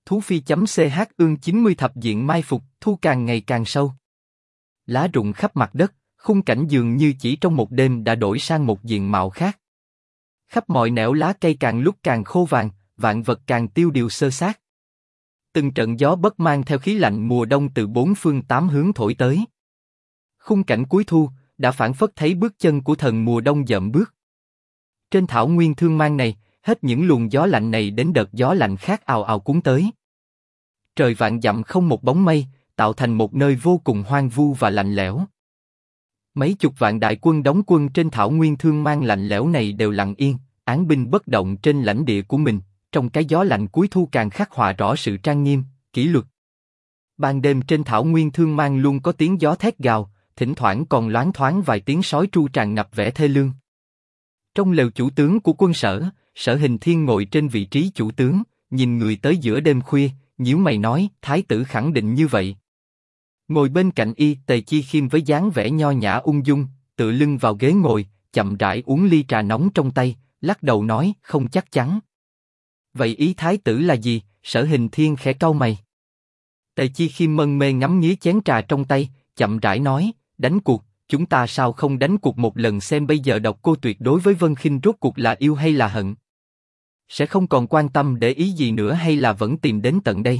Thú Phi.ch ương 90 thập diện mai phục, thu càng ngày càng sâu. Lá rụng khắp mặt đất, khung cảnh dường như chỉ trong một đêm đã đổi sang một diện mạo khác. Khắp mọi nẻo lá cây càng lúc càng khô vàng, vạn vật càng tiêu điều xơ xác. Từng trận gió bất mang theo khí lạnh mùa đông từ bốn phương tám hướng thổi tới. Khung cảnh cuối thu đã phảng phất thấy bước chân của thần mùa đông dậm bước. Trên thảo nguyên thương mang này, hết những luồng gió lạnh này đến đợt gió lạnh khác ào ào cuốn tới. Trời vạn dặm không một bóng mây, tạo thành một nơi vô cùng hoang vu và lạnh lẽo. Mấy chục vạn đại quân đóng quân trên thảo nguyên thương mang lạnh lẽo này đều lặng yên, án binh bất động trên lãnh địa của mình. Trong cái gió lạnh cuối thu càng khắc họa rõ sự trang nghiêm, kỷ luật. Ban đêm trên thảo nguyên thương mang luôn có tiếng gió thét gào, thỉnh thoảng còn loáng thoáng vài tiếng sói tru tràn ngập vẻ thê lương. Trong lều chủ tướng của quân Sở, Sở Hình Thiên ngồi trên vị trí chủ tướng, nhìn người tới giữa đêm khuya, nhíu mày nói, thái tử khẳng định như vậy. Ngồi bên cạnh y, Tề Chi Khiêm với dáng vẻ nho nhã ung dung, tựa lưng vào ghế ngồi, chậm rãi uống ly trà nóng trong tay, lắc đầu nói, không chắc chắn. Vậy ý thái tử là gì? Sở Hình Thiên khẽ cau mày. Tề Chi Khiêm mân mê ngắm nghía chén trà trong tay, chậm rãi nói, đánh cuộc, chúng ta sao không đánh cuộc một lần xem bây giờ Độc Cô Tuyệt đối với Vân Khinh rốt cuộc là yêu hay là hận? Sẽ không còn quan tâm để ý gì nữa hay là vẫn tìm đến tận đây?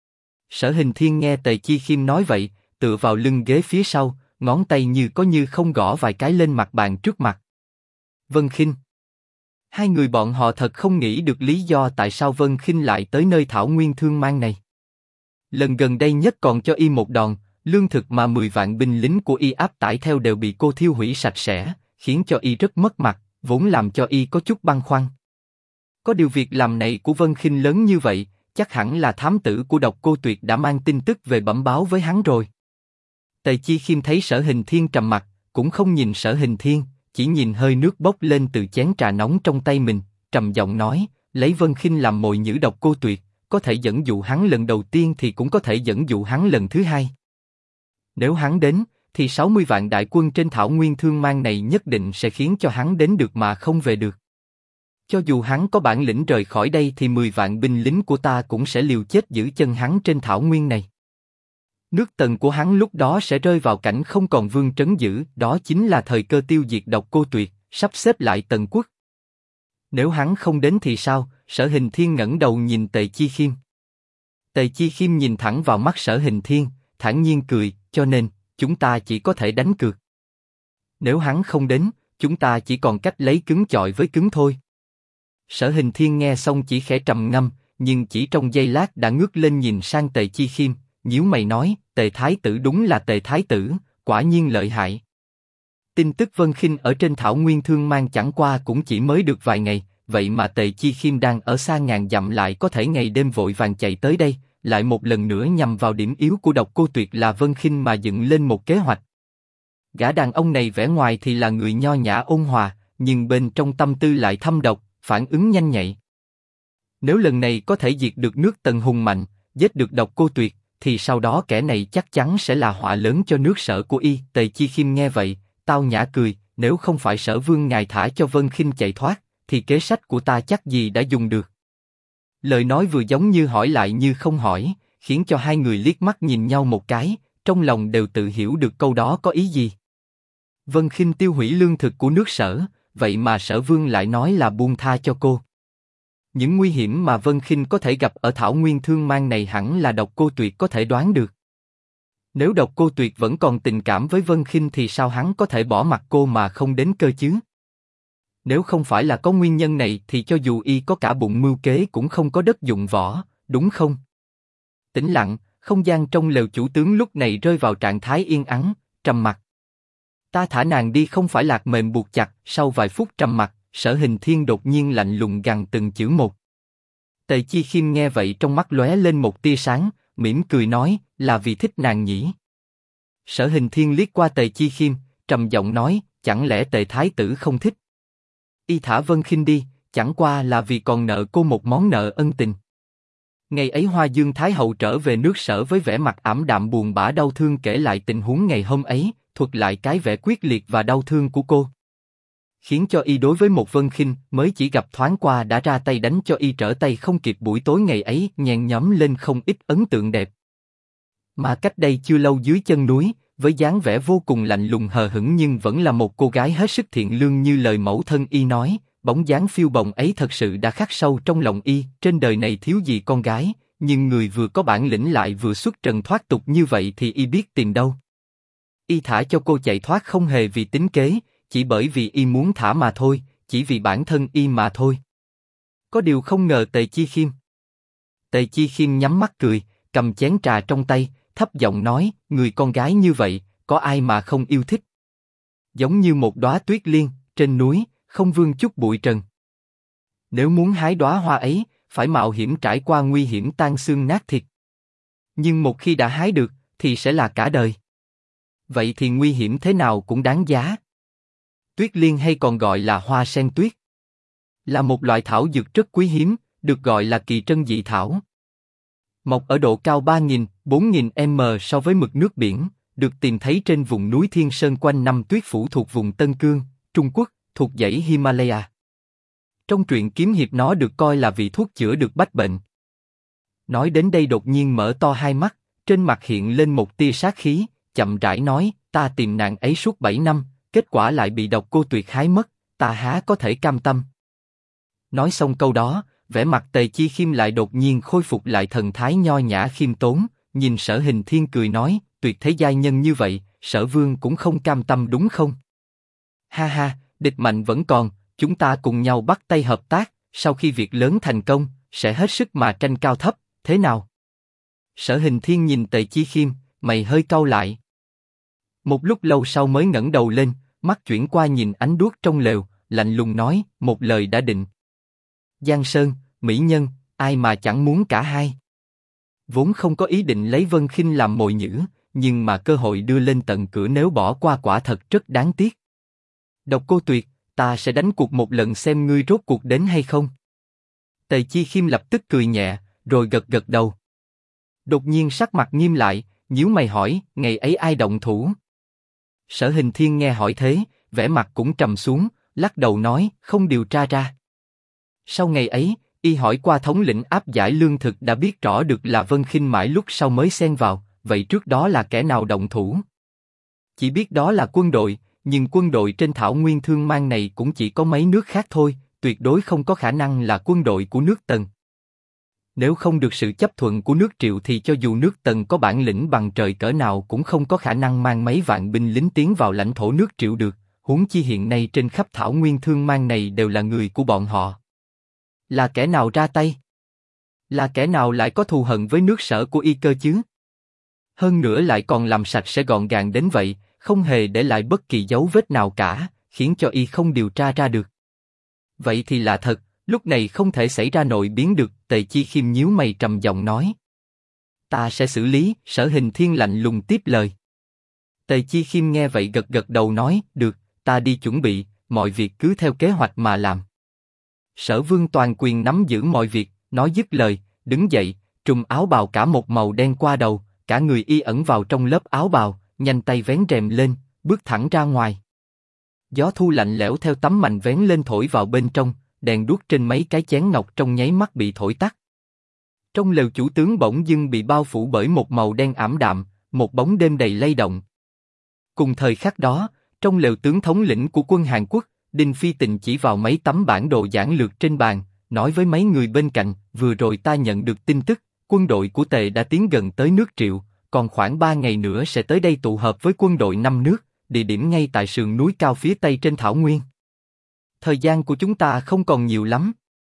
Sở Hình Thiên nghe Tề Chi Khiêm nói vậy, tựa vào lưng ghế phía sau, ngón tay như có như không gõ vài cái lên mặt bàn trước mặt. Vân Khinh. Hai người bọn họ thật không nghĩ được lý do tại sao Vân Khinh lại tới nơi thảo nguyên thương mang này. Lần gần đây nhất còn cho y một đòn, lương thực mà 10 vạn binh lính của y áp tải theo đều bị cô thiêu hủy sạch sẽ, khiến cho y rất mất mặt, vốn làm cho y có chút băn khoăn. Có điều việc làm này của Vân Khinh lớn như vậy, chắc hẳn là thám tử của Độc Cô Tuyệt đã mang tin tức về bẩm báo với hắn rồi. Tề Chi Khiêm thấy Sở Hình Thiên trầm mặt, cũng không nhìn Sở Hình Thiên, chỉ nhìn hơi nước bốc lên từ chén trà nóng trong tay mình, trầm giọng nói, lấy Vân Khinh làm mồi nhử Độc Cô Tuyệt, có thể dẫn dụ hắn lần đầu tiên thì cũng có thể dẫn dụ hắn lần thứ hai. Nếu hắn đến, thì 60 vạn đại quân trên thảo nguyên thương mang này nhất định sẽ khiến cho hắn đến được mà không về được. Cho dù hắn có bản lĩnh rời khỏi đây thì 10 vạn binh lính của ta cũng sẽ liều chết giữ chân hắn trên thảo nguyên này. Nước Tần của hắn lúc đó sẽ rơi vào cảnh không còn vương trấn giữ, đó chính là thời cơ tiêu diệt Độc Cô Tuyệt, sắp xếp lại Tần quốc. Nếu hắn không đến thì sao? Sở Hình Thiên ngẩng đầu nhìn Tề Chi Khiêm. Tề Chi Khiêm nhìn thẳng vào mắt Sở Hình Thiên, thản nhiên cười, cho nên, chúng ta chỉ có thể đánh cược. Nếu hắn không đến, chúng ta chỉ còn cách lấy cứng chọi với cứng thôi. Sở Hình Thiên nghe xong chỉ khẽ trầm ngâm, nhưng chỉ trong giây lát đã ngước lên nhìn sang Tề Chi Khiêm, nhíu mày nói, Tề Thái tử đúng là Tề Thái tử, quả nhiên lợi hại. Tin tức Vân Khinh ở trên thảo nguyên thương mang chẳng qua cũng chỉ mới được vài ngày, vậy mà Tề Chi Khiêm đang ở xa ngàn dặm lại có thể ngày đêm vội vàng chạy tới đây, lại một lần nữa nhằm vào điểm yếu của Độc Cô Tuyệt là Vân Khinh mà dựng lên một kế hoạch. Gã đàn ông này vẻ ngoài thì là người nho nhã ôn hòa, nhưng bên trong tâm tư lại thâm độc, phản ứng nhanh nhạy. Nếu lần này có thể diệt được nước Tần hùng mạnh, giết được Độc Cô Tuyệt, thì sau đó kẻ này chắc chắn sẽ là họa lớn cho nước Sở của y. Tề Chi Khiêm nghe vậy, tao nhã cười, nếu không phải Sở Vương ngài thả cho Vân Khinh chạy thoát, thì kế sách của ta chắc gì đã dùng được. Lời nói vừa giống như hỏi lại như không hỏi, khiến cho hai người liếc mắt nhìn nhau một cái, trong lòng đều tự hiểu được câu đó có ý gì. Vân Khinh tiêu hủy lương thực của nước Sở, vậy mà Sở Vương lại nói là buông tha cho cô. Những nguy hiểm mà Vân Khinh có thể gặp ở thảo nguyên thương mang này hẳn là Độc Cô Tuyệt có thể đoán được. Nếu Độc Cô Tuyệt vẫn còn tình cảm với Vân Khinh thì sao hắn có thể bỏ mặc cô mà không đến cơ chứ? Nếu không phải là có nguyên nhân này thì cho dù y có cả bụng mưu kế cũng không có đất dụng võ, đúng không? Tĩnh lặng, không gian trong lều chủ tướng lúc này rơi vào trạng thái yên ắng, trầm mặc. Ta thả nàng đi không phải lạc mềm buộc chặt. Sau vài phút trầm mặc, Sở Hình Thiên đột nhiên lạnh lùng gằn từng chữ một. Tề Chi Khiêm nghe vậy trong mắt lóe lên một tia sáng, mỉm cười nói, là vì thích nàng nhỉ? Sở Hình Thiên liếc qua Tề Chi Khiêm, trầm giọng nói, chẳng lẽ Tề Thái tử không thích? Y thả Vân Khinh đi, chẳng qua là vì còn nợ cô một món nợ ân tình. Ngày ấy Hoa Dương Thái hậu trở về nước Sở với vẻ mặt ảm đạm buồn bã đau thương kể lại tình huống ngày hôm ấy, thuật lại cái vẻ quyết liệt và đau thương của cô. khiến cho y đối với một Vân Khinh mới chỉ gặp thoáng qua đã ra tay đánh cho y trở tay không kịp. Buổi tối ngày ấy nhen nhóm lên không ít ấn tượng đẹp. Mà cách đây chưa lâu dưới chân núi, với dáng vẻ vô cùng lạnh lùng hờ hững nhưng vẫn là một cô gái hết sức thiện lương như lời mẫu thân y nói, bóng dáng phiêu bồng ấy thật sự đã khắc sâu trong lòng y. Trên đời này thiếu gì con gái, nhưng người vừa có bản lĩnh lại vừa xuất trần thoát tục như vậy thì y biết tìm đâu. Y thả cho cô chạy thoát không hề vì tính kế, chỉ bởi vì y muốn thả mà thôi, chỉ vì bản thân y mà thôi. Có điều không ngờ Tề Chi Khiêm. Tề Chi Khiêm nhắm mắt cười, cầm chén trà trong tay, thấp giọng nói, người con gái như vậy, có ai mà không yêu thích? Giống như một đóa tuyết liên, trên núi, không vương chút bụi trần. Nếu muốn hái đóa hoa ấy, phải mạo hiểm trải qua nguy hiểm tan xương nát thịt. Nhưng một khi đã hái được, thì sẽ là cả đời. Vậy thì nguy hiểm thế nào cũng đáng giá. Tuyết liên hay còn gọi là hoa sen tuyết, là một loại thảo dược rất quý hiếm, được gọi là kỳ trân dị thảo. Mọc ở độ cao 3.000-4.000 m so với mực nước biển, được tìm thấy trên vùng núi Thiên Sơn quanh năm tuyết phủ thuộc vùng Tân Cương, Trung Quốc, thuộc dãy Himalaya. Trong truyện kiếm hiệp nó được coi là vị thuốc chữa được bách bệnh. Nói đến đây đột nhiên mở to hai mắt, trên mặt hiện lên một tia sát khí, chậm rãi nói, ta tìm nàng ấy suốt 7 năm, kết quả lại bị độc cô Tuyệt hái mất, ta há có thể cam tâm. Nói xong câu đó, vẻ mặt Tề Chi Khiêm lại đột nhiên khôi phục lại thần thái nho nhã khiêm tốn, nhìn Sở Hình Thiên cười nói, tuyệt thế giai nhân như vậy, Sở Vương cũng không cam tâm đúng không? Ha ha, địch mạnh vẫn còn, chúng ta cùng nhau bắt tay hợp tác, sau khi việc lớn thành công, sẽ hết sức mà tranh cao thấp, thế nào? Sở Hình Thiên nhìn Tề Chi Khiêm, mày hơi cau lại. Một lúc lâu sau mới ngẩng đầu lên, mắt chuyển qua nhìn ánh đuốc trong lều, lạnh lùng nói, một lời đã định. Giang Sơn, mỹ nhân, ai mà chẳng muốn cả hai. Vốn không có ý định lấy Vân Khinh làm mồi nhử, nhưng mà cơ hội đưa lên tận cửa nếu bỏ qua quả thật rất đáng tiếc. Độc cô Tuyệt, ta sẽ đánh cuộc một lần xem ngươi rốt cuộc đến hay không. Tề Chi Khiêm lập tức cười nhẹ, rồi gật gật đầu. Đột nhiên sắc mặt nghiêm lại, nhíu mày hỏi, ngày ấy ai động thủ? Sở Hình Thiên nghe hỏi thế, vẻ mặt cũng trầm xuống, lắc đầu nói, không điều tra ra. Sau ngày ấy, y hỏi qua thống lĩnh áp giải lương thực đã biết rõ được là Vân Khinh mãi lúc sau mới xen vào, vậy trước đó là kẻ nào động thủ? Chỉ biết đó là quân đội, nhưng quân đội trên thảo nguyên Thương Mang này cũng chỉ có mấy nước khác thôi, tuyệt đối không có khả năng là quân đội của nước Tần. Nếu không được sự chấp thuận của nước Triệu thì cho dù nước Tần có bản lĩnh bằng trời cỡ nào cũng không có khả năng mang mấy vạn binh lính tiến vào lãnh thổ nước Triệu được, huống chi hiện nay trên khắp thảo nguyên Thương Mang này đều là người của bọn họ. Là kẻ nào ra tay? Là kẻ nào lại có thù hận với nước Sở của y cơ chứ? Hơn nữa lại còn làm sạch sẽ gọn gàng đến vậy, không hề để lại bất kỳ dấu vết nào cả, khiến cho y không điều tra ra được. Vậy thì là thật, lúc này không thể xảy ra nội biến được. Tề Chi Khiêm nhíu mày trầm giọng nói. Ta sẽ xử lý. Sở Hình Thiên lạnh lùng tiếp lời. Tề Chi Khiêm nghe vậy gật gật đầu nói, được, ta đi chuẩn bị, mọi việc cứ theo kế hoạch mà làm. Sở Vương toàn quyền nắm giữ mọi việc, nói dứt lời, đứng dậy, trùm áo bào cả một màu đen qua đầu, cả người y ẩn vào trong lớp áo bào, nhanh tay vén rèm lên, bước thẳng ra ngoài. Gió thu lạnh lẽo theo tấm mành vén lên thổi vào bên trong, đèn đuốc trên mấy cái chén ngọc trong nháy mắt bị thổi tắt. Trong lều chủ tướng bỗng dưng bị bao phủ bởi một màu đen ảm đạm, một bóng đêm đầy lay động. Cùng thời khắc đó, trong lều tướng thống lĩnh của quân Hàn Quốc, Đinh Phi Tình chỉ vào mấy tấm bản đồ giản lược trên bàn, nói với mấy người bên cạnh, vừa rồi ta nhận được tin tức, quân đội của Tề đã tiến gần tới nước Triệu, còn khoảng 3 ngày nữa sẽ tới đây tụ hợp với quân đội 5 nước, địa điểm ngay tại sườn núi cao phía tây trên thảo nguyên. Thời gian của chúng ta không còn nhiều lắm.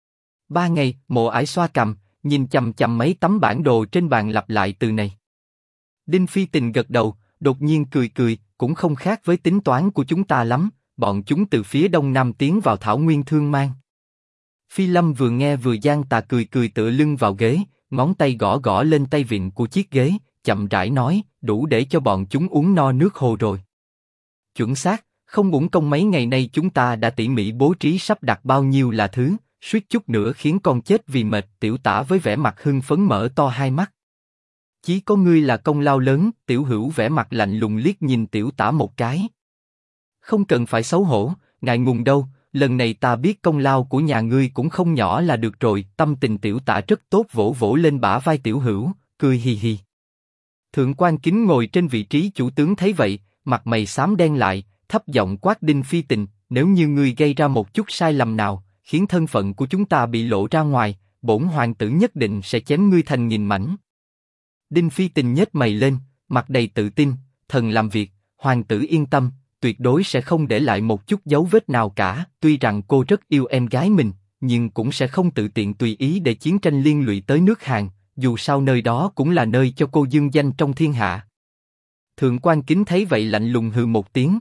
3 ngày, Mộ Ải xoa cằm, nhìn chằm chằm mấy tấm bản đồ trên bàn lặp lại từ này. Đinh Phi Tình gật đầu, đột nhiên cười cười, cũng không khác với tính toán của chúng ta lắm, bọn chúng từ phía đông nam tiến vào thảo nguyên Thương Mang. Phi Lâm vừa nghe vừa giang tà cười cười tựa lưng vào ghế, ngón tay gõ gõ lên tay vịn của chiếc ghế, chậm rãi nói, đủ để cho bọn chúng uống no nước hồ rồi. Chuẩn xác, không uổng công mấy ngày nay chúng ta đã tỉ mỉ bố trí sắp đặt bao nhiêu là thứ, suýt chút nữa khiến con chết vì mệt. Tiểu Tả với vẻ mặt hưng phấn mở to hai mắt. Chí có ngươi là công lao lớn. Tiểu Hữu vẻ mặt lạnh lùng liếc nhìn Tiểu Tả một cái. Không cần phải xấu hổ, ngại ngùng đâu, lần này ta biết công lao của nhà ngươi cũng không nhỏ là được rồi. Tâm tình Tiểu Tả rất tốt, vỗ vỗ lên bả vai Tiểu Hữu, cười hì hì. Thượng quan Kính ngồi trên vị trí chủ tướng thấy vậy, mặt mày xám đen lại, thấp giọng quát Đinh Phi Tình, nếu như ngươi gây ra một chút sai lầm nào, khiến thân phận của chúng ta bị lộ ra ngoài, bổn hoàng tử nhất định sẽ chém ngươi thành nghìn mảnh. Đinh Phi Tình nhếch mày lên, mặt đầy tự tin, thần làm việc, hoàng tử yên tâm, tuyệt đối sẽ không để lại một chút dấu vết nào cả. Tuy rằng cô rất yêu em gái mình, nhưng cũng sẽ không tự tiện tùy ý để chiến tranh liên lụy tới nước Hàn, dù sao nơi đó cũng là nơi cho cô dương danh trong thiên hạ. Thượng quan Kính thấy vậy lạnh lùng hừ một tiếng.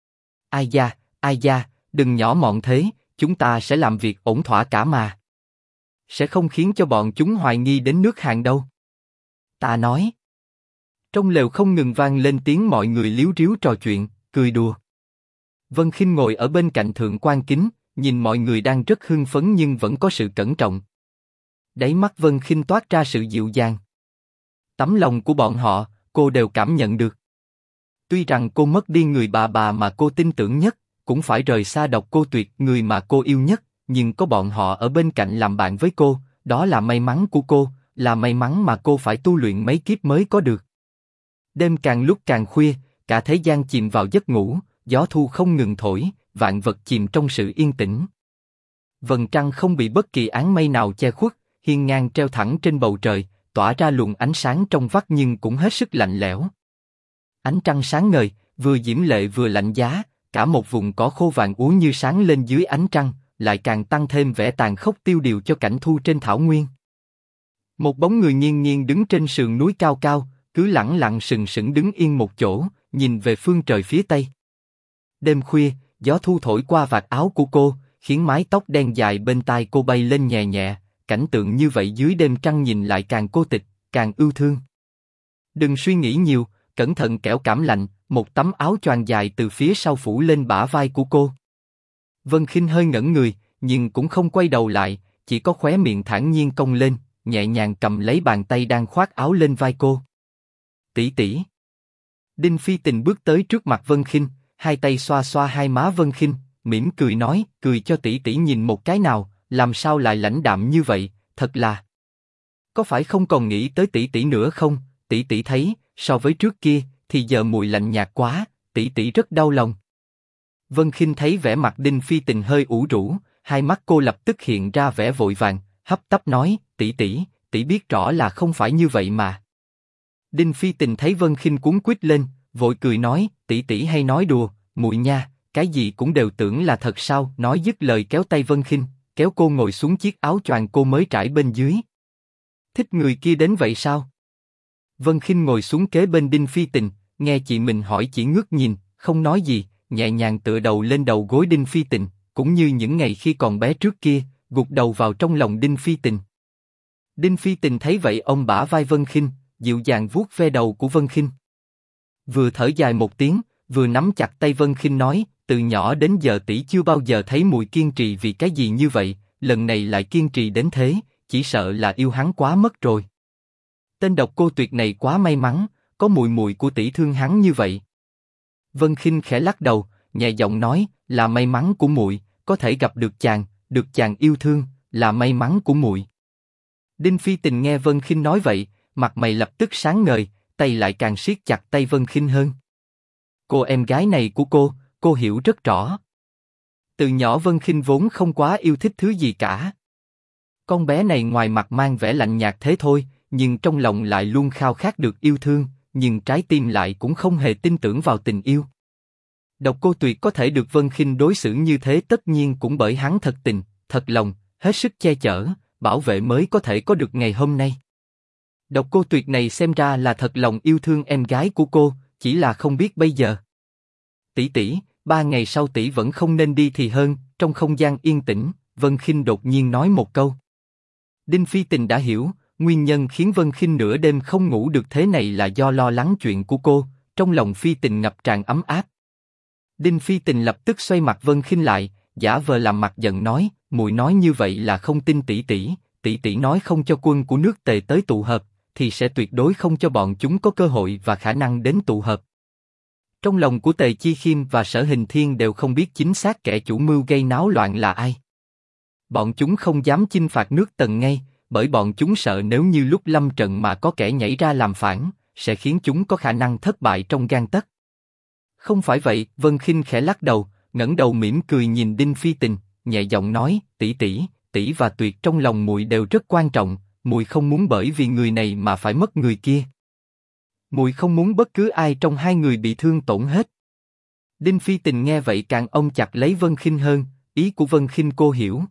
Ai da, đừng nhỏ mọn thế, chúng ta sẽ làm việc ổn thỏa cả mà. Sẽ không khiến cho bọn chúng hoài nghi đến nước Hàn đâu. Ta nói. Trong lều không ngừng vang lên tiếng mọi người líu ríu trò chuyện, cười đùa. Vân Khinh ngồi ở bên cạnh Thượng quan Kính, nhìn mọi người đang rất hưng phấn nhưng vẫn có sự cẩn trọng. Đáy mắt Vân Khinh toát ra sự dịu dàng. Tấm lòng của bọn họ, cô đều cảm nhận được. Tuy rằng cô mất đi người bà mà cô tin tưởng nhất, cũng phải rời xa Độc Cô Tuyệt, người mà cô yêu nhất, nhưng có bọn họ ở bên cạnh làm bạn với cô, đó là may mắn của cô, là may mắn mà cô phải tu luyện mấy kiếp mới có được. Đêm càng lúc càng khuya, cả thế gian chìm vào giấc ngủ, gió thu không ngừng thổi, vạn vật chìm trong sự yên tĩnh. Vầng trăng không bị bất kỳ áng mây nào che khuất, hiên ngang treo thẳng trên bầu trời, tỏa ra luồng ánh sáng trong vắt nhưng cũng hết sức lạnh lẽo. Ánh trăng sáng ngời, vừa diễm lệ vừa lạnh giá, cả một vùng cỏ khô vàng úa như sáng lên dưới ánh trăng, lại càng tăng thêm vẻ tàn khốc tiêu điều cho cảnh thu trên thảo nguyên. Một bóng người nghiêng nghiêng đứng trên sườn núi cao cao, cứ lẳng lặng sừng sững đứng yên một chỗ, nhìn về phương trời phía tây. Đêm khuya, gió thu thổi qua vạt áo của cô, khiến mái tóc đen dài bên tai cô bay lên nhẹ nhẹ. Cảnh tượng như vậy dưới đêm trăng nhìn lại càng cô tịch, càng ưu thương. Đừng suy nghĩ nhiều, cẩn thận kẻo cảm lạnh. Một tấm áo choàng dài từ phía sau phủ lên bả vai của cô. Vân Khinh hơi ngẩn người, nhưng cũng không quay đầu lại, chỉ có khóe miệng thản nhiên cong lên, nhẹ nhàng cầm lấy bàn tay đang khoác áo lên vai cô. Tỷ tỷ. Đinh Phi Tình bước tới trước mặt Vân Khinh, hai tay xoa xoa hai má Vân Khinh, mỉm cười nói, cười cho tỷ tỷ nhìn một cái nào, làm sao lại lãnh đạm như vậy, thật là. Có phải không còn nghĩ tới tỷ tỷ nữa không? Tỷ tỷ thấy, so với trước kia, thì giờ muội lạnh nhạt quá, tỷ tỷ rất đau lòng. Vân Khinh thấy vẻ mặt Đinh Phi Tình hơi ủ rũ, hai mắt cô lập tức hiện ra vẻ vội vàng, hấp tấp nói, tỷ tỷ biết rõ là không phải như vậy mà. Đinh Phi Tình thấy Vân Khinh cuống quýt lên, vội cười nói, tỷ tỷ hay nói đùa, muội nha, cái gì cũng đều tưởng là thật sao? Nói dứt lời kéo tay Vân Khinh, kéo cô ngồi xuống chiếc áo choàng cô mới trải bên dưới. Thích người kia đến vậy sao? Vân Khinh ngồi xuống kế bên Đinh Phi Tình, nghe chị mình hỏi chỉ ngước nhìn, không nói gì, nhẹ nhàng tựa đầu lên đầu gối Đinh Phi Tình, cũng như những ngày khi còn bé trước kia, gục đầu vào trong lòng Đinh Phi Tình. Đinh Phi Tình thấy vậy ôm bả vai Vân Khinh, dịu dàng vuốt ve đầu của Vân Khinh. Vừa thở dài một tiếng, vừa nắm chặt tay Vân Khinh nói, từ nhỏ đến giờ tỷ chưa bao giờ thấy muội kiên trì vì cái gì như vậy, lần này lại kiên trì đến thế, chỉ sợ là yêu hắn quá mất rồi. Tên Độc Cô Tuyệt này quá may mắn, có muội của tỷ thương hắn như vậy. Vân Khinh khẽ lắc đầu, nhẹ giọng nói, là may mắn của muội, có thể gặp được chàng yêu thương, là may mắn của muội. Đinh Phi Tình nghe Vân Khinh nói vậy, mặt mày lập tức sáng ngời, tay lại càng siết chặt tay Vân Khinh hơn. Cô em gái này của cô hiểu rất rõ. Từ nhỏ Vân Khinh vốn không quá yêu thích thứ gì cả. Con bé này ngoài mặt mang vẻ lạnh nhạt thế thôi, nhưng trong lòng lại luôn khao khát được yêu thương, nhưng trái tim lại cũng không hề tin tưởng vào tình yêu. Độc Cô Tuyệt có thể được Vân Khinh đối xử như thế tất nhiên cũng bởi hắn thật tình, thật lòng, hết sức che chở, bảo vệ mới có thể có được ngày hôm nay. Độc Cô Tuyệt này xem ra là thật lòng yêu thương em gái của cô, chỉ là không biết bây giờ. Tỷ, 3 ngày sau tỷ vẫn không nên đi thì hơn. Trong không gian yên tĩnh, Vân Khinh đột nhiên nói một câu. Đinh Phi Tình đã hiểu, nguyên nhân khiến Vân Khinh nửa đêm không ngủ được thế này là do lo lắng chuyện của cô, trong lòng Phi Tình ngập tràn ấm áp. Đinh Phi Tình lập tức xoay mặt Vân Khinh lại, giả vờ làm mặt giận nói, muội nói như vậy là không tin tỷ nói không cho quân của nước Tề tới tụ hợp, thì sẽ tuyệt đối không cho bọn chúng có cơ hội và khả năng đến tụ hợp. Trong lòng của Tề Chi Khiêm và Sở Hình Thiên đều không biết chính xác kẻ chủ mưu gây náo loạn là ai. Bọn chúng không dám chinh phạt nước Tần ngay, bởi bọn chúng sợ nếu như lúc lâm trận mà có kẻ nhảy ra làm phản, sẽ khiến chúng có khả năng thất bại trong gang tấc. Không phải vậy, Vân Khinh khẽ lắc đầu, ngẩng đầu mỉm cười nhìn Đinh Phi Tình, nhẹ giọng nói, tỷ và Tuyệt trong lòng muội đều rất quan trọng, muội không muốn bởi vì người này mà phải mất người kia. Muội không muốn bất cứ ai trong hai người bị thương tổn hết. Đinh Phi Tình nghe vậy càng ôm chặt lấy Vân Khinh hơn, ý của Vân Khinh cô hiểu.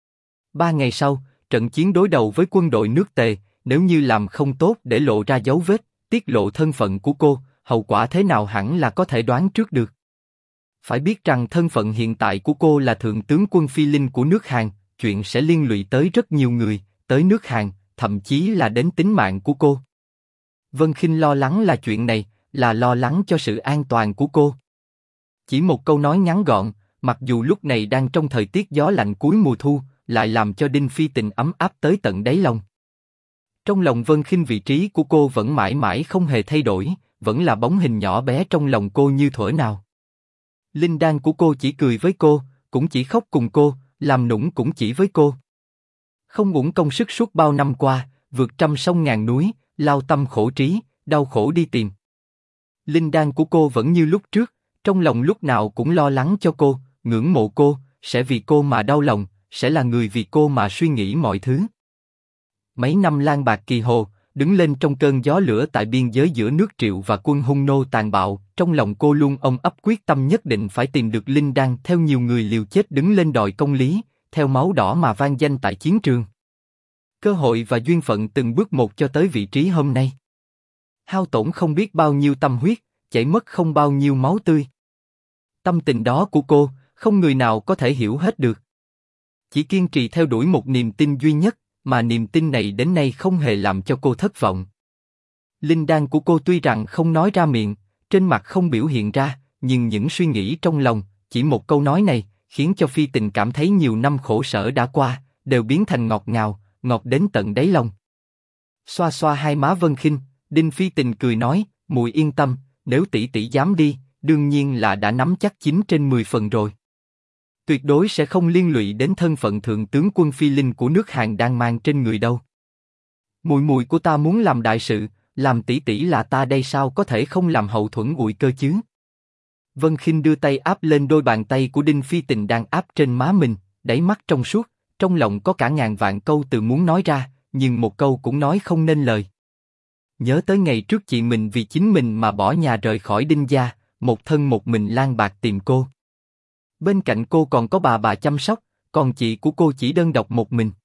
3 ngày sau, trận chiến đối đầu với quân đội nước Tề, nếu như làm không tốt để lộ ra dấu vết, tiết lộ thân phận của cô, hậu quả thế nào hẳn là có thể đoán trước được. Phải biết rằng thân phận hiện tại của cô là thượng tướng quân Phi Linh của nước Hàn, chuyện sẽ liên lụy tới rất nhiều người, tới nước Hàn, thậm chí là đến tính mạng của cô. Vân Khinh lo lắng là chuyện này, là lo lắng cho sự an toàn của cô. Chỉ một câu nói ngắn gọn, mặc dù lúc này đang trong thời tiết gió lạnh cuối mùa thu, lại làm cho Đinh Phi Tình ấm áp tới tận đáy lòng. Trong lòng Vân Khinh vị trí của cô vẫn mãi mãi không hề thay đổi, vẫn là bóng hình nhỏ bé trong lòng cô như thuở nào. Linh đan của cô chỉ cười với cô, cũng chỉ khóc cùng cô, làm nũng cũng chỉ với cô. Không uổng công sức suốt bao năm qua, vượt trăm sông ngàn núi, lao tâm khổ trí, đau khổ đi tìm. Linh đan của cô vẫn như lúc trước, trong lòng lúc nào cũng lo lắng cho cô, ngưỡng mộ cô, sẽ vì cô mà đau lòng, sẽ là người vì cô mà suy nghĩ mọi thứ. Mấy năm lang bạc kỳ hồ, đứng lên trong cơn gió lửa tại biên giới giữa nước Triệu và quân Hung nô tàn bạo, trong lòng cô luôn ôm ấp quyết tâm nhất định phải tìm được linh đan, theo nhiều người liều chết đứng lên đòi công lý, theo máu đỏ mà vang danh tại chiến trường. Cơ hội và duyên phận từng bước một cho tới vị trí hôm nay. Hao tổn không biết bao nhiêu tâm huyết, chảy mất không bao nhiêu máu tươi. Tâm tình đó của cô, không người nào có thể hiểu hết được. Chỉ kiên trì theo đuổi một niềm tin duy nhất, mà niềm tin này đến nay không hề làm cho cô thất vọng. Linh đan của cô tuy rằng không nói ra miệng, trên mặt không biểu hiện ra, nhưng những suy nghĩ trong lòng, chỉ một câu nói này, khiến cho Phi Tình cảm thấy nhiều năm khổ sở đã qua, đều biến thành ngọt ngào, ngọt đến tận đáy lòng. Xoa xoa hai má Vân Khinh, Đinh Phi Tình cười nói, muội yên tâm, nếu tỷ dám đi, đương nhiên là đã nắm chắc 9 trên 10 phần rồi. Tuyệt đối sẽ không liên lụy đến thân phận thượng tướng quân Phi Linh của nước Hàn đang mang trên người đâu. Muội của ta muốn làm đại sự, làm tỷ là ta đây sao có thể không làm hậu thuẫn bụi cơ chứ? Vân Khinh đưa tay áp lên đôi bàn tay của Đinh Phi Tình đang áp trên má mình, đáy mắt trong suốt, trong lòng có cả ngàn vạn câu từ muốn nói ra, nhưng một câu cũng nói không nên lời. Nhớ tới ngày trước chị mình vì chính mình mà bỏ nhà rời khỏi Đinh gia, một thân một mình lang bạc tìm cô. Bên cạnh cô còn có bà chăm sóc, còn chị của cô chỉ đơn độc một mình.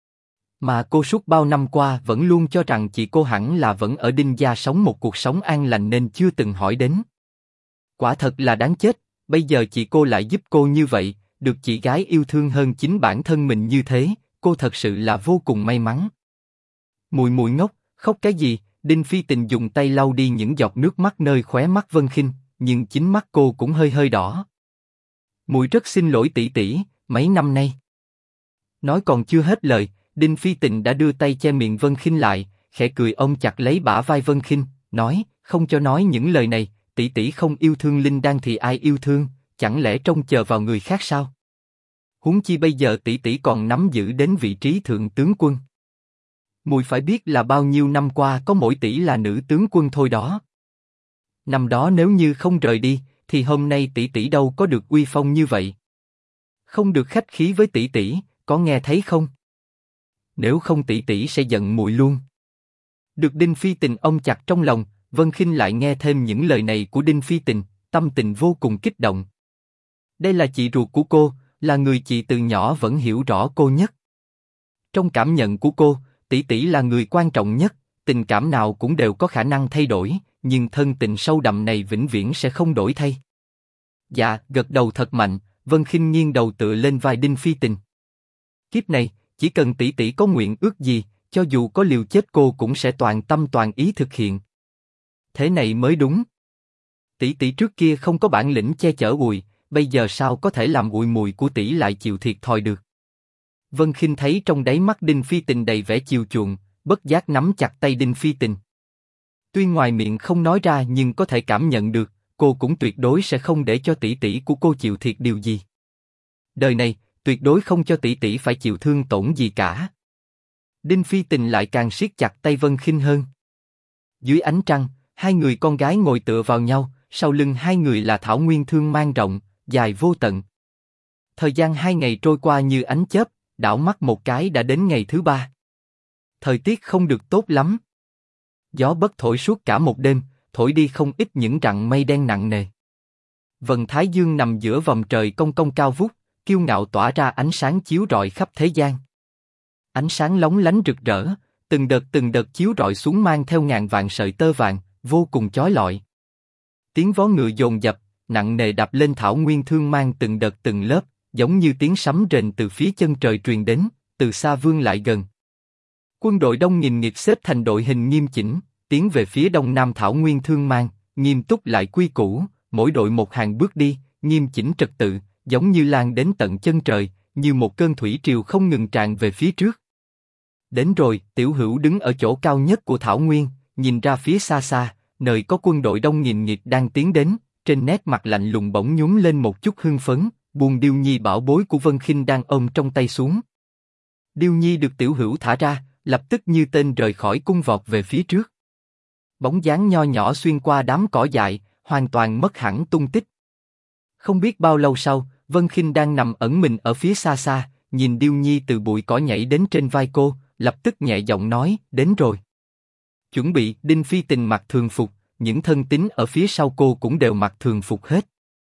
Mà cô suốt bao năm qua vẫn luôn cho rằng chị cô hẳn là vẫn ở Đinh gia sống một cuộc sống an lành nên chưa từng hỏi đến. Quả thật là đáng chết, bây giờ chị cô lại giúp cô như vậy, được chị gái yêu thương hơn chính bản thân mình như thế, cô thật sự là vô cùng may mắn. Muội ngốc, khóc cái gì? Đinh Phi Tình dùng tay lau đi những giọt nước mắt nơi khóe mắt Vân Khinh, nhưng chính mắt cô cũng hơi đỏ. Muội rất xin lỗi tỷ, mấy năm nay. Nói còn chưa hết lời, Đinh Phi Tình đã đưa tay che miệng Vân Khinh lại, khẽ cười ôm chặt lấy bả vai Vân Khinh, nói, không cho nói những lời này, tỷ không yêu thương Linh Đan thì ai yêu thương, chẳng lẽ trông chờ vào người khác sao? Huống chi bây giờ tỷ còn nắm giữ đến vị trí thượng tướng quân. Muội phải biết là bao nhiêu năm qua có mỗi tỷ là nữ tướng quân thôi đó. Năm đó nếu như không rời đi, thì hôm nay tỷ đâu có được uy phong như vậy. Không được khách khí với tỷ, có nghe thấy không? Nếu không tỷ sẽ giận muội luôn. Được Đinh Phi Tình ôm chặt trong lòng, Vân Khinh lại nghe thêm những lời này của Đinh Phi Tình, tâm tình vô cùng kích động. Đây là chị ruột của cô, là người chị từ nhỏ vẫn hiểu rõ cô nhất. Trong cảm nhận của cô, tỷ là người quan trọng nhất, tình cảm nào cũng đều có khả năng thay đổi, nhưng thân tình sâu đậm này vĩnh viễn sẽ không đổi thay. Dạ, gật đầu thật mạnh, Vân Khinh nghiêng đầu tựa lên vai Đinh Phi Tình. Kiếp này, chỉ cần tỷ có nguyện ước gì, cho dù có liều chết cô cũng sẽ toàn tâm toàn ý thực hiện. Thế này mới đúng. Tỷ trước kia không có bản lĩnh che chở Bùi, bây giờ sao có thể làm Bùi mùi của tỷ lại chịu thiệt thòi được? Vân Khinh thấy trong đáy mắt Đinh Phi Tình đầy vẻ chiều chuộng, bất giác nắm chặt tay Đinh Phi Tình. Tuy ngoài miệng không nói ra nhưng có thể cảm nhận được, cô cũng tuyệt đối sẽ không để cho tỷ tỷ của cô chịu thiệt điều gì. Đời này, tuyệt đối không cho tỷ tỷ phải chịu thương tổn gì cả. Đinh Phi Tình lại càng siết chặt tay Vân Khinh hơn. Dưới ánh trăng, hai người con gái ngồi tựa vào nhau, sau lưng hai người là thảo nguyên thương mang rộng, dài vô tận. Thời gian 2 ngày trôi qua như ánh chớp, đảo mắt một cái đã đến ngày thứ 3. Thời tiết không được tốt lắm. Gió bất thổi suốt cả một đêm, thổi đi không ít những rặng mây đen nặng nề. Vầng Thái Dương nằm giữa vòng trời cong cong cao vút, kiêu ngạo tỏa ra ánh sáng chiếu rọi khắp thế gian. Ánh sáng lóng lánh rực rỡ, từng đợt chiếu rọi xuống mang theo ngàn vạn sợi tơ vàng, vô cùng chói lọi. Tiếng vó ngựa dồn dập, nặng nề đạp lên thảo nguyên thương mang từng đợt từng lớp, giống như tiếng sấm rền từ phía chân trời truyền đến, từ xa vươn lại gần. Quân đội đông nghìn nghịt xếp thành đội hình nghiêm chỉnh, tiến về phía đông nam thảo nguyên thương mang, nghiêm túc lại quy củ, mỗi đội một hàng bước đi, nghiêm chỉnh trật tự, giống như lan đến tận chân trời, như một cơn thủy triều không ngừng tràn về phía trước. Đến rồi, Tiểu Hữu đứng ở chỗ cao nhất của thảo nguyên, nhìn ra phía xa xa, nơi có quân đội đông nghìn nghịt đang tiến đến, trên nét mặt lạnh lùng bỗng nhúm lên một chút hưng phấn, buông Điêu Nhi bảo bối của Vân Khinh đang ôm trong tay xuống. Điêu Nhi được Tiểu Hữu thả ra, lập tức như tên rời khỏi cung vọt về phía trước. Bóng dáng nho nhỏ xuyên qua đám cỏ dại, hoàn toàn mất hẳn tung tích. Không biết bao lâu sau, Vân Khinh đang nằm ẩn mình ở phía xa xa, nhìn Điêu Nhi từ bụi cỏ nhảy đến trên vai cô, lập tức nhẹ giọng nói, đến rồi. Chuẩn bị. Đinh Phi Tình mặc thường phục, những thân tín ở phía sau cô cũng đều mặc thường phục hết.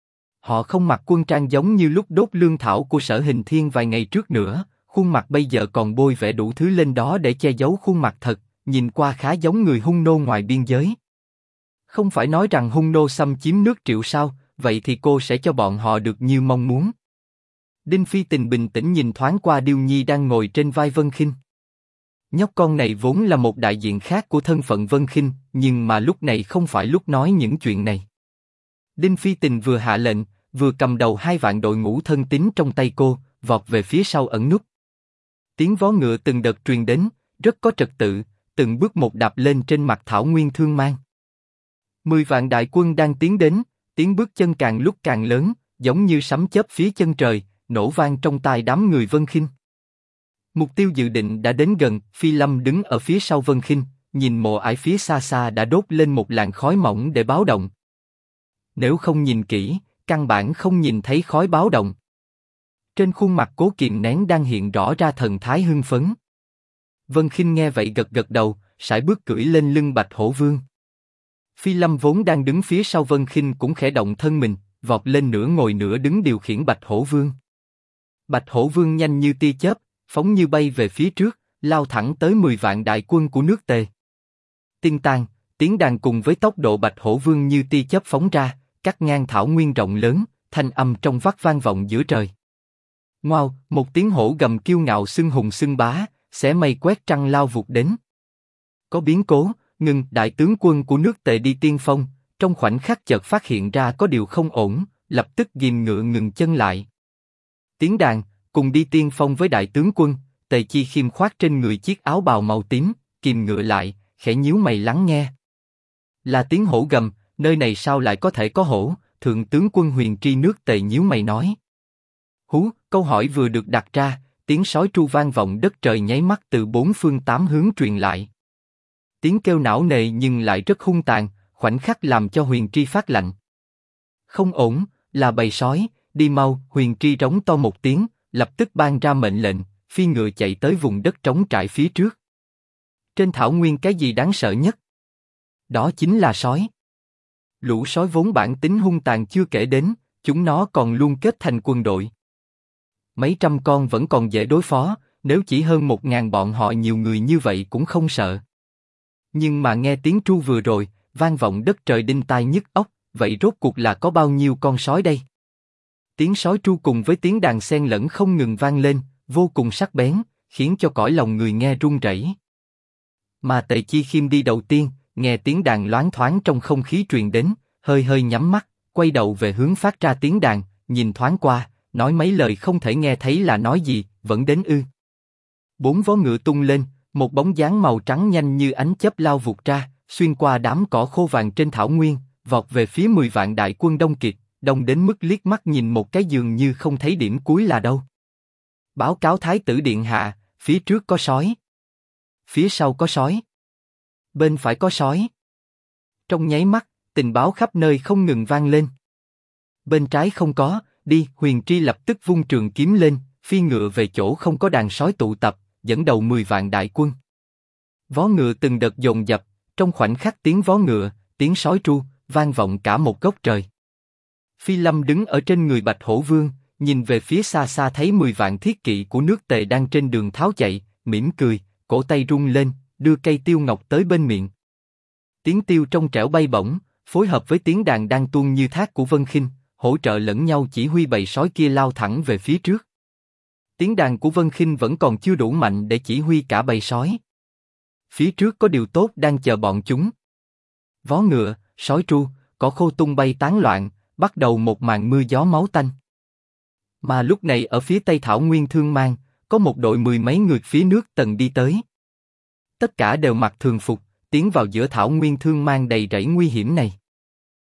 Họ không mặc quân trang giống như lúc đốt lương thảo của Sở Hình Thiên vài ngày trước nữa, khuôn mặt bây giờ còn bôi vẽ đủ thứ lên đó để che giấu khuôn mặt thật, nhìn qua khá giống người Hung nô ngoài biên giới. Không phải nói rằng Hung nô xâm chiếm nước Triệu sao, vậy thì cô sẽ cho bọn họ được như mong muốn. Đinh Phi Tình bình tĩnh nhìn thoáng qua Điêu Nhi đang ngồi trên vai Vân Khinh. Nhóc con này vốn là một đại diện khác của thân phận Vân Khinh, nhưng mà lúc này không phải lúc nói những chuyện này. Đinh Phi Tình vừa hạ lệnh, vừa cầm đầu 2 vạn đội ngũ thân tín trong tay cô, vọt về phía sau ẩn núp. Tiếng vó ngựa từng đợt truyền đến, rất có trật tự, từng bước một đạp lên trên mặt thảo nguyên thương mang. 10 vạn đại quân đang tiến đến, tiếng bước chân càng lúc càng lớn, giống như sấm chớp phía chân trời, nổ vang trong tai đám người Vân Khinh. Mục tiêu dự định đã đến gần, Phi Lâm đứng ở phía sau Vân Khinh, nhìn mộ ải phía xa xa đã đốt lên một làn khói mỏng để báo động. Nếu không nhìn kỹ, căn bản không nhìn thấy khói báo động. Trên khuôn mặt Cố Kiền nén đang hiện rõ ra thần thái hưng phấn. Vân Khinh nghe vậy gật gật đầu, sải bước cưỡi lên lưng Bạch Hổ Vương. Phi Lâm vốn đang đứng phía sau Vân Khinh cũng khẽ động thân mình, vọt lên nửa ngồi nửa đứng điều khiển Bạch Hổ Vương. Bạch Hổ Vương nhanh như tia chớp, phóng như bay về phía trước, lao thẳng tới 10 vạn đại quân của nước Tề. Tiên tang, tiếng đàn cùng với tốc độ Bạch Hổ Vương như tia chớp phóng ra, cắt ngang thảo nguyên rộng lớn, thanh âm trong vắt vang vọng giữa trời. Ngoao, một tiếng hổ gầm kiêu ngạo xưng hùng xưng bá, xé mây quét trăng lao vụt đến. Có biến cố, ngừng. Đại tướng quân của nước Tề đi tiên phong, trong khoảnh khắc chợt phát hiện ra có điều không ổn, lập tức ghìm ngựa ngừng chân lại. Tiếng đàn, cùng đi tiên phong với đại tướng quân, Tề Chi Khiêm khoác trên người chiếc áo bào màu tím, kìm ngựa lại, khẽ nhíu mày lắng nghe. Là tiếng hổ gầm, nơi này sao lại có thể có hổ? Thượng tướng quân Huyền Tri nước Tề nhíu mày nói. Hú, câu hỏi vừa được đặt ra, tiếng sói tru vang vọng đất trời nháy mắt từ 4 phương 8 hướng truyền lại. Tiếng kêu não nề nhưng lại rất hung tàn, khoảnh khắc làm cho Huyền Tri phát lạnh. Không ổn, là bầy sói, đi mau. Huyền Tri rống to một tiếng, lập tức ban ra mệnh lệnh, phi ngựa chạy tới vùng đất trống trải phía trước. Trên thảo nguyên cái gì đáng sợ nhất? Đó chính là sói. Lũ sói vốn bản tính hung tàn chưa kể đến, chúng nó còn luôn kết thành quân đội. Mấy trăm con vẫn còn dễ đối phó, nếu chỉ hơn 1000 bọn họ nhiều người như vậy cũng không sợ. Nhưng mà nghe tiếng tru vừa rồi, vang vọng đất trời đinh tai nhức óc, vậy rốt cuộc là có bao nhiêu con sói đây? Tiếng sói tru cùng với tiếng đàn xen lẫn không ngừng vang lên, vô cùng sắc bén, khiến cho cõi lòng người nghe run rẩy. Mà Tề Chi Khiêm đi đầu tiên, nghe tiếng đàn loáng thoáng trong không khí truyền đến, hơi hơi nhắm mắt, quay đầu về hướng phát ra tiếng đàn, nhìn thoáng qua, nói mấy lời không thể nghe thấy là nói gì, vẫn đến ư? 4 vó ngựa tung lên, một bóng dáng màu trắng nhanh như ánh chớp lao vụt ra, xuyên qua đám cỏ khô vàng trên thảo nguyên, vọt về phía 10 vạn đại quân Đông Kiệt, đông đến mức liếc mắt nhìn một cái dường như không thấy điểm cuối là đâu. Báo cáo Thái tử điện hạ, phía trước có sói. Phía sau có sói. Bên phải có sói. Trong nháy mắt, tình báo khắp nơi không ngừng vang lên. Bên trái không có, đi, Huyền Tri lập tức vung trường kiếm lên, phi ngựa về chỗ không có đàn sói tụ tập, dẫn đầu 10 vạn đại quân. Vó ngựa từng đợt dồn dập, trong khoảnh khắc tiếng vó ngựa, tiếng sói tru, vang vọng cả một góc trời. Phi Lâm đứng ở trên người Bạch Hổ Vương, nhìn về phía xa xa thấy 10 vạn thiết kỵ của nước Tề đang trên đường tháo chạy, mỉm cười, cổ tay rung lên, đưa cây tiêu ngọc tới bên miệng. Tiếng tiêu trong trẻo bay bổng, phối hợp với tiếng đàn đang tuôn như thác của Vân Khinh, hỗ trợ lẫn nhau chỉ huy bầy sói kia lao thẳng về phía trước. Tiếng đàn của Vân Khinh vẫn còn chưa đủ mạnh để chỉ huy cả bầy sói. Phía trước có điều tốt đang chờ bọn chúng. Vó ngựa, sói tru, cỏ khô tung bay tán loạn, bắt đầu một màn mưa gió máu tanh. Mà lúc này ở phía tây thảo nguyên Thương Mang, có một đội 10 mấy người phía nước Tần đi tới. Tất cả đều mặc thường phục, tiến vào giữa thảo nguyên Thương Mang đầy rẫy nguy hiểm này.